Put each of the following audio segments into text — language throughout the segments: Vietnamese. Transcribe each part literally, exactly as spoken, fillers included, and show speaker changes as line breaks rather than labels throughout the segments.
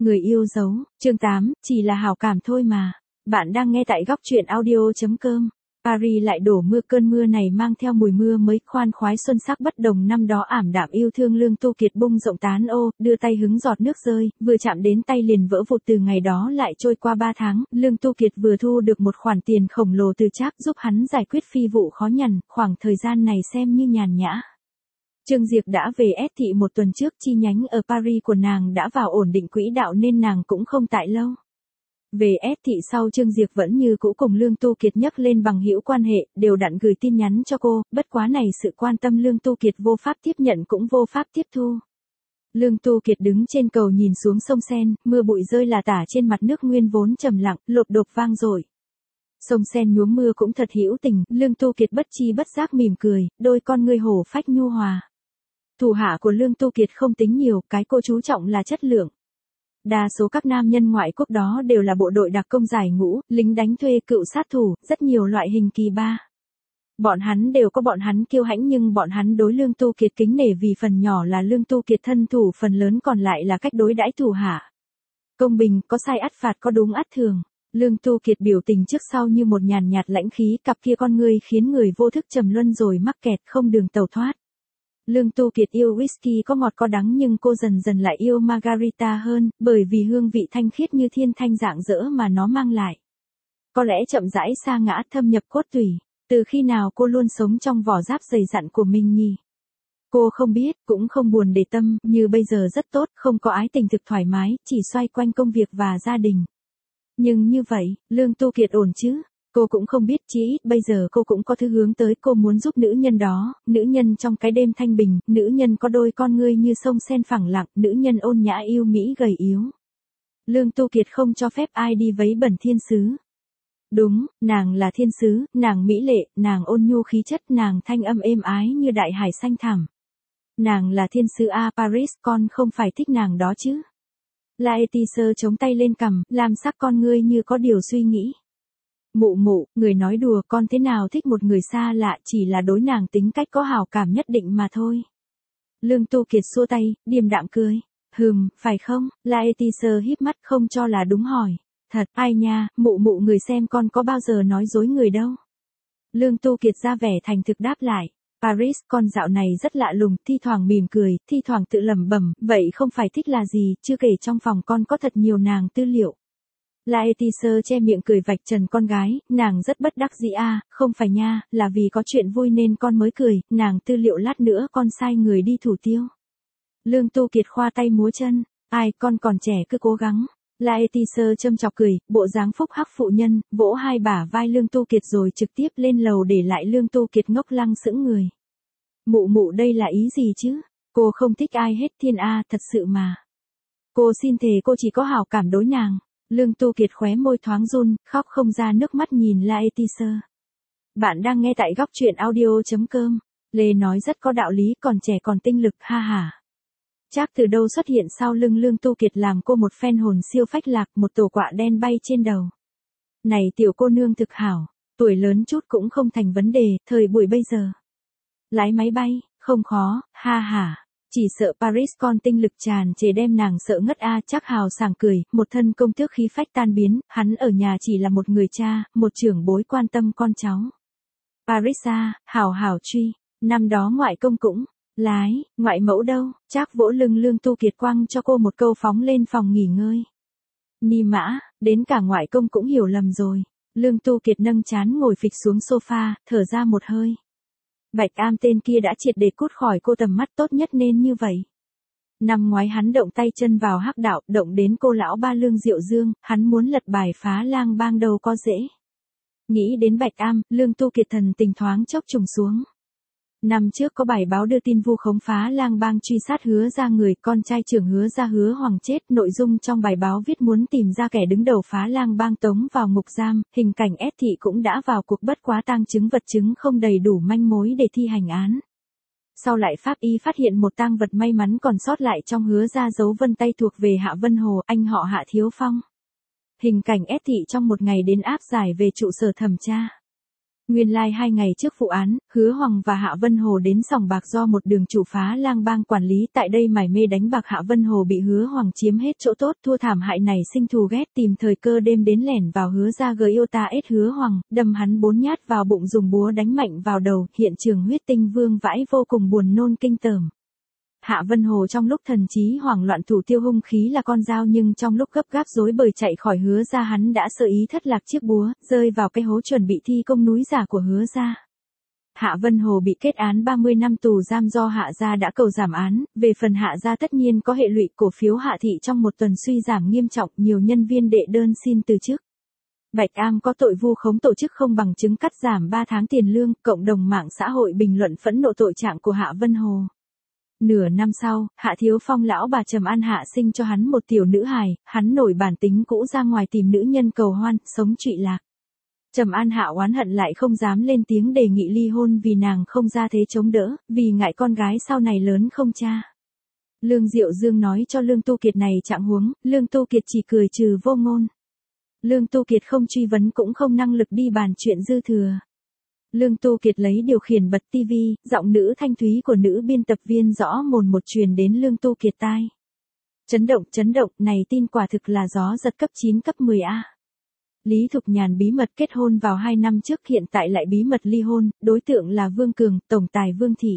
Người yêu dấu, chương tám, chỉ là hảo cảm thôi mà. Bạn đang nghe tại góc truyện audio.com. Paris lại đổ mưa, cơn mưa này mang theo mùi mưa mới khoan khoái xuân sắc bất đồng năm đó ảm đạm yêu thương Lương Tu Kiệt bung rộng tán ô, đưa tay hứng giọt nước rơi, vừa chạm đến tay liền vỡ vụt. Từ ngày đó lại trôi qua ba tháng, Lương Tu Kiệt vừa thu được một khoản tiền khổng lồ từ Trác giúp hắn giải quyết phi vụ khó nhằn, khoảng thời gian này xem như nhàn nhã. Trương Diệp đã về S thị một tuần trước, chi nhánh ở Paris của nàng đã vào ổn định quỹ đạo nên nàng cũng không tại lâu. Về S thị sau, Trương Diệp vẫn như cũ cùng Lương Tu Kiệt nhắc lên bằng hữu quan hệ, đều đặn gửi tin nhắn cho cô, bất quá này sự quan tâm Lương Tu Kiệt vô pháp tiếp nhận cũng vô pháp tiếp thu. Lương Tu Kiệt đứng trên cầu nhìn xuống sông Sen, mưa bụi rơi lả tả trên mặt nước nguyên vốn trầm lặng, lộp đột vang dội. Sông Sen nhuốm mưa cũng thật hữu tình, Lương Tu Kiệt bất chi bất giác mỉm cười, đôi con ngươi hổ phách nhu hòa. Thủ hạ của Lương Tu Kiệt không tính nhiều, cái cô chú trọng là chất lượng. Đa số các nam nhân ngoại quốc đó đều là bộ đội đặc công giải ngũ, lính đánh thuê, cựu sát thủ, rất nhiều loại hình kỳ ba. Bọn hắn đều có bọn hắn kiêu hãnh, nhưng bọn hắn đối Lương Tu Kiệt kính nể vì phần nhỏ là Lương Tu Kiệt thân thủ, phần lớn còn lại là cách đối đãi thủ hạ. Công bình, có sai ắt phạt, có đúng ắt thường. Lương Tu Kiệt biểu tình trước sau như một nhàn nhạt lãnh khí, cặp kia con ngươi khiến người vô thức trầm luân rồi mắc kẹt không đường tẩu thoát. Lương Tu Kiệt yêu whisky có ngọt có đắng, nhưng cô dần dần lại yêu margarita hơn, bởi vì hương vị thanh khiết như thiên thanh rạng rỡ mà nó mang lại. Có lẽ chậm rãi sa ngã thâm nhập cốt tủy, từ khi nào cô luôn sống trong vỏ giáp dày dặn của mình nhỉ? Cô không biết, cũng không buồn để tâm, như bây giờ rất tốt, không có ái tình thực thoải mái, chỉ xoay quanh công việc và gia đình. Nhưng như vậy, Lương Tu Kiệt ổn chứ? Cô cũng không biết, chí ít bây giờ cô cũng có thứ hướng tới, cô muốn giúp nữ nhân đó, nữ nhân trong cái đêm thanh bình, nữ nhân có đôi con ngươi như sông Sen phẳng lặng, nữ nhân ôn nhã yêu mỹ gầy yếu. Lương Tu Kiệt không cho phép ai đi vấy bẩn thiên sứ. Đúng, nàng là thiên sứ, nàng mỹ lệ, nàng ôn nhu khí chất, nàng thanh âm êm ái như đại hải xanh thẳm. Nàng là thiên sứ A Paris, con không phải thích nàng đó chứ? Laetitia chống tay lên cằm, làm sắc con ngươi như có điều suy nghĩ. Mụ mụ, người nói đùa, con thế nào thích một người xa lạ, chỉ là đối nàng tính cách có hảo cảm nhất định mà thôi. Lương Tu Kiệt xua tay, điềm đạm cười. Hừm, phải không? Laetitia híp mắt không cho là đúng hỏi. Thật, ai nha, mụ mụ người xem con có bao giờ nói dối người đâu. Lương Tu Kiệt ra vẻ thành thực đáp lại. Paris, con dạo này rất lạ lùng, thi thoảng mỉm cười, thi thoảng tự lẩm bẩm, vậy không phải thích là gì, chưa kể trong phòng con có thật nhiều nàng tư liệu. Laetitia che miệng cười vạch trần con gái, nàng rất bất đắc dĩ a, à, không phải nha, là vì có chuyện vui nên con mới cười, nàng tư liệu lát nữa con sai người đi thủ tiêu. Lương Tu Kiệt khoa tay múa chân, ai, con còn trẻ cứ cố gắng. Laetitia châm chọc cười, bộ dáng phúc hắc phụ nhân, vỗ hai bả vai Lương Tu Kiệt rồi trực tiếp lên lầu để lại Lương Tu Kiệt ngốc lăng sững người. Mụ mụ đây là ý gì chứ? Cô không thích ai hết thiên a, thật sự mà. Cô xin thề cô chỉ có hảo cảm đối nàng. Lương Tu Kiệt khóe môi thoáng run, khóc không ra nước mắt nhìn Laetitia. Bạn đang nghe tại góc truyện audio.com. Lê nói rất có đạo lý, còn trẻ còn tinh lực, ha ha. Trác từ đâu xuất hiện sau lưng Lương Tu Kiệt làm cô một phen hồn siêu phách lạc, một tổ quạ đen bay trên đầu. Này tiểu cô nương thực hảo, tuổi lớn chút cũng không thành vấn đề, thời buổi bây giờ. Lái máy bay, không khó, ha ha. Chỉ sợ Paris con tinh lực tràn trề đem nàng sợ ngất a. Trác hào sảng cười, một thân công tước khí phách tan biến, hắn ở nhà chỉ là một người cha, một trưởng bối quan tâm con cháu. Paris a, hảo hảo truy, năm đó ngoại công cũng, lái, ngoại mẫu đâu? Trác vỗ lưng Lương Tu Kiệt quăng cho cô một câu phóng lên phòng nghỉ ngơi. Ni mã, đến cả ngoại công cũng hiểu lầm rồi. Lương Tu Kiệt nâng trán ngồi phịch xuống sofa, thở ra một hơi. Bạch Am tên kia đã triệt để cút khỏi cô tầm mắt, tốt nhất nên như vậy. Năm ngoái hắn động tay chân vào hắc đạo, động đến cô lão ba Lương Diệu Dương, hắn muốn lật bài phá lang bang đâu có dễ. Nghĩ đến Bạch Am, Lương Tu Kiệt thần tình thoáng chốc trùng xuống. Năm trước có bài báo đưa tin vu khống phá lang bang truy sát Hứa Ra người, con trai trưởng Hứa Ra Hứa Hoàng chết, nội dung trong bài báo viết muốn tìm ra kẻ đứng đầu phá lang bang tống vào ngục giam, hình cảnh S thị cũng đã vào cuộc, bất quá tang chứng vật chứng không đầy đủ manh mối để thi hành án. Sau lại pháp y phát hiện một tang vật may mắn còn sót lại trong Hứa Ra dấu vân tay thuộc về Hạ Vân Hồ, anh họ Hạ Thiếu Phong. Hình cảnh S thị trong một ngày đến áp giải về trụ sở thẩm tra. Nguyên lai like hai ngày trước vụ án, Hứa Hoàng và Hạ Vân Hồ đến sòng bạc do một đường chủ phá lang bang quản lý tại đây mải mê đánh bạc. Hạ Vân Hồ bị Hứa Hoàng chiếm hết chỗ tốt, thua thảm hại này sinh thù ghét, tìm thời cơ đêm đến lẻn vào Hứa gia gờ yêu ta ết Hứa Hoàng, đâm hắn bốn nhát vào bụng dùng búa đánh mạnh vào đầu, hiện trường huyết tinh vương vãi vô cùng buồn nôn kinh tởm. Hạ Vân Hồ trong lúc thần trí hoảng loạn thủ tiêu hung khí là con dao, nhưng trong lúc gấp gáp rối bời chạy khỏi Hứa gia hắn đã sơ ý thất lạc chiếc búa, rơi vào cái hố chuẩn bị thi công núi giả của Hứa gia. Hạ Vân Hồ bị kết án ba mươi năm tù giam do Hạ gia đã cầu giảm án, về phần Hạ gia tất nhiên có hệ lụy, cổ phiếu Hạ thị trong một tuần suy giảm nghiêm trọng, nhiều nhân viên đệ đơn xin từ chức. Bạch Am có tội vu khống tổ chức không bằng chứng cắt giảm ba tháng tiền lương, cộng đồng mạng xã hội bình luận phẫn nộ tội trạng của Hạ Vân Hồ. Nửa năm sau, Hạ Thiếu Phong lão bà Trầm An Hạ sinh cho hắn một tiểu nữ hài, hắn nổi bản tính cũ ra ngoài tìm nữ nhân cầu hoan, sống trụy lạc. Trầm An Hạ oán hận lại không dám lên tiếng đề nghị ly hôn vì nàng không ra thế chống đỡ, vì ngại con gái sau này lớn không cha. Lương Diệu Dương nói cho Lương Tu Kiệt này trạng huống, Lương Tu Kiệt chỉ cười trừ vô ngôn. Lương Tu Kiệt không truy vấn cũng không năng lực đi bàn chuyện dư thừa. Lương Tu Kiệt lấy điều khiển bật tivi, giọng nữ thanh thúy của nữ biên tập viên rõ mồn một truyền đến Lương Tu Kiệt tai. Chấn động, chấn động, này tin quả thực là gió giật cấp chín cấp mười a. Lý Thục Nhàn bí mật kết hôn vào hai năm trước, hiện tại lại bí mật ly hôn, đối tượng là Vương Cường, tổng tài Vương Thị.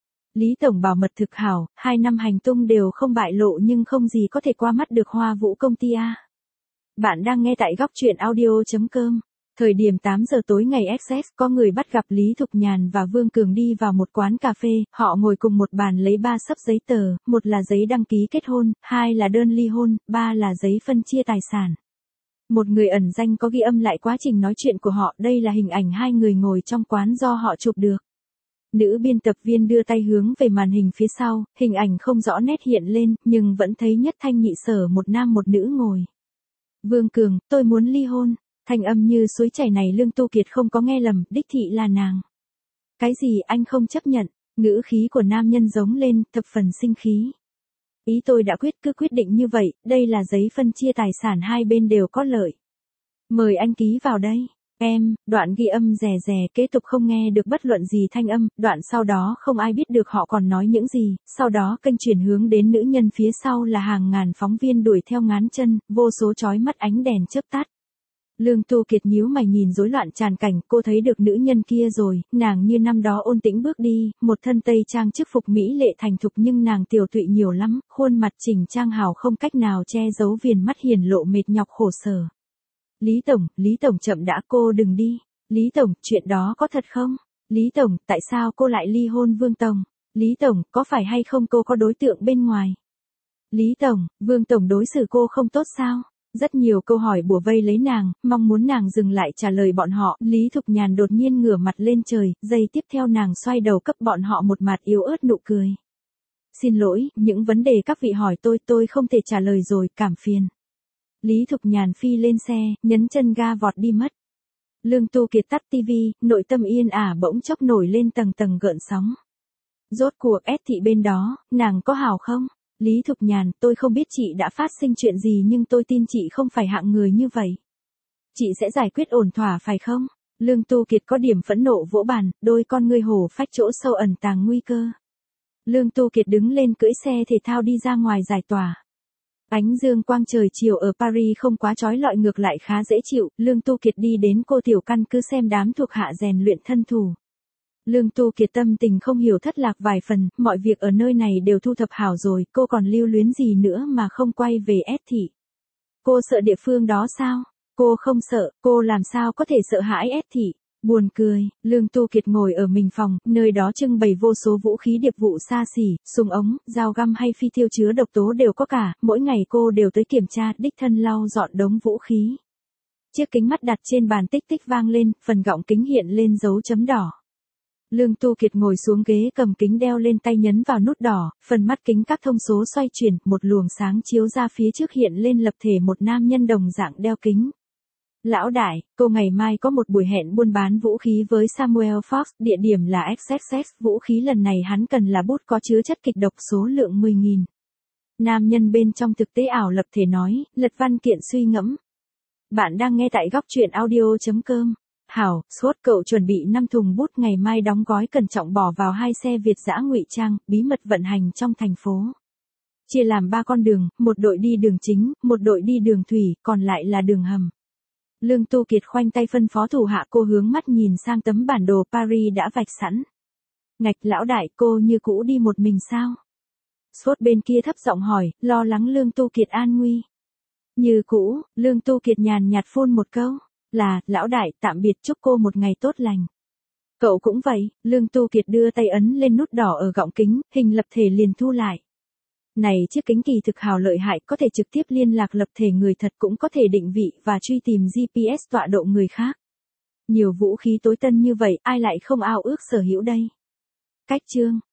Lý Tổng bảo mật thực hảo, hai năm hành tung đều không bại lộ nhưng không gì có thể qua mắt được Hoa Vũ công ty a. Bạn đang nghe tại góc truyện audio chấm com. Thời điểm tám giờ tối ngày ích ét, có người bắt gặp Lý Thục Nhàn và Vương Cường đi vào một quán cà phê, họ ngồi cùng một bàn lấy ba xấp giấy tờ, một là giấy đăng ký kết hôn, hai là đơn ly hôn, ba là giấy phân chia tài sản. Một người ẩn danh có ghi âm lại quá trình nói chuyện của họ, đây là hình ảnh hai người ngồi trong quán do họ chụp được. Nữ biên tập viên đưa tay hướng về màn hình phía sau, hình ảnh không rõ nét hiện lên, nhưng vẫn thấy nhất thanh nhị sở một nam một nữ ngồi. Vương Cường, tôi muốn ly hôn. Thanh âm như suối chảy này Lương Tu Kiệt không có nghe lầm, đích thị là nàng. Cái gì anh không chấp nhận, ngữ khí của nam nhân giống lên, thập phần sinh khí. Ý tôi đã quyết, cứ quyết định như vậy, đây là giấy phân chia tài sản hai bên đều có lợi. Mời anh ký vào đây. Em, đoạn ghi âm rè rè, kế tục không nghe được bất luận gì thanh âm, đoạn sau đó không ai biết được họ còn nói những gì, sau đó kênh chuyển hướng đến nữ nhân phía sau là hàng ngàn phóng viên đuổi theo ngán chân, vô số chói mắt ánh đèn chớp tắt. Lương Tu Kiệt nhíu mày nhìn rối loạn tràn cảnh, cô thấy được nữ nhân kia rồi, nàng như năm đó ôn tĩnh bước đi, một thân tây trang chức phục mỹ lệ thành thục nhưng nàng tiều tụy nhiều lắm, khuôn mặt chỉnh trang hào không cách nào che giấu viền mắt hiển lộ mệt nhọc khổ sở. Lý Tổng, Lý Tổng chậm đã, cô đừng đi. Lý Tổng, chuyện đó có thật không? Lý Tổng, tại sao cô lại ly hôn Vương Tổng? Lý Tổng, có phải hay không cô có đối tượng bên ngoài? Lý Tổng, Vương Tổng đối xử cô không tốt sao? Rất nhiều câu hỏi bủa vây lấy nàng, mong muốn nàng dừng lại trả lời bọn họ. Lý Thục Nhàn đột nhiên ngửa mặt lên trời, giây tiếp theo nàng xoay đầu cấp bọn họ một mặt yếu ớt nụ cười. Xin lỗi, những vấn đề các vị hỏi tôi tôi không thể trả lời rồi, cảm phiền. Lý Thục Nhàn phi lên xe, nhấn chân ga vọt đi mất. Lương Tu Kiệt tắt tivi, nội tâm yên ả bỗng chốc nổi lên tầng tầng gợn sóng. Rốt cuộc ét thị bên đó, nàng có hảo không? Lý Thục Nhàn, tôi không biết chị đã phát sinh chuyện gì nhưng tôi tin chị không phải hạng người như vậy. Chị sẽ giải quyết ổn thỏa phải không? Lương Tu Kiệt có điểm phẫn nộ vỗ bàn, đôi con ngươi hổ phách chỗ sâu ẩn tàng nguy cơ. Lương Tu Kiệt đứng lên cưỡi xe thể thao đi ra ngoài giải tỏa. Ánh dương quang trời chiều ở Paris không quá chói lọi, ngược lại khá dễ chịu, Lương Tu Kiệt đi đến cô tiểu căn cứ xem đám thuộc hạ rèn luyện thân thủ. Lương Tu Kiệt tâm tình không hiểu thất lạc vài phần, mọi việc ở nơi này đều thu thập hảo rồi, cô còn lưu luyến gì nữa mà không quay về ét thị. Cô sợ địa phương đó sao? Cô không sợ, cô làm sao có thể sợ hãi ét thị? Buồn cười, Lương Tu Kiệt ngồi ở mình phòng, nơi đó trưng bày vô số vũ khí điệp vụ xa xỉ, súng ống, dao găm hay phi tiêu chứa độc tố đều có cả, mỗi ngày cô đều tới kiểm tra, đích thân lau dọn đống vũ khí. Chiếc kính mắt đặt trên bàn tích tích vang lên, phần gọng kính hiện lên dấu chấm đỏ. Lương Tu Kiệt ngồi xuống ghế cầm kính đeo lên tay nhấn vào nút đỏ, phần mắt kính các thông số xoay chuyển, một luồng sáng chiếu ra phía trước hiện lên lập thể một nam nhân đồng dạng đeo kính. Lão đại, cô ngày mai có một buổi hẹn buôn bán vũ khí với Samuel Fox, địa điểm là ích ét ét, vũ khí lần này hắn cần là bút có chứa chất kịch độc số lượng mười nghìn. Nam nhân bên trong thực tế ảo lập thể nói, lật văn kiện suy ngẫm. Bạn đang nghe tại góc truyện audio chấm com. Hảo, Sốt cậu chuẩn bị năm thùng bút ngày mai đóng gói cẩn trọng bỏ vào hai xe Việt dã ngụy trang, bí mật vận hành trong thành phố. Chia làm ba con đường, một đội đi đường chính, một đội đi đường thủy, còn lại là đường hầm. Lương Tu Kiệt khoanh tay phân phó thủ hạ, cô hướng mắt nhìn sang tấm bản đồ Paris đã vạch sẵn. Ngạch, lão đại, cô như cũ đi một mình sao? Sốt bên kia thấp giọng hỏi, lo lắng Lương Tu Kiệt an nguy. Như cũ, Lương Tu Kiệt nhàn nhạt phun một câu, là, lão đại, tạm biệt, chúc cô một ngày tốt lành. Cậu cũng vậy, Lương Tu Kiệt đưa tay ấn lên nút đỏ ở gọng kính, hình lập thể liền thu lại. Này chiếc kính kỳ thực hào lợi hại, có thể trực tiếp liên lạc lập thể người thật, cũng có thể định vị và truy tìm giê pê ét tọa độ người khác. Nhiều vũ khí tối tân như vậy, ai lại không ao ước sở hữu đây? Cách chương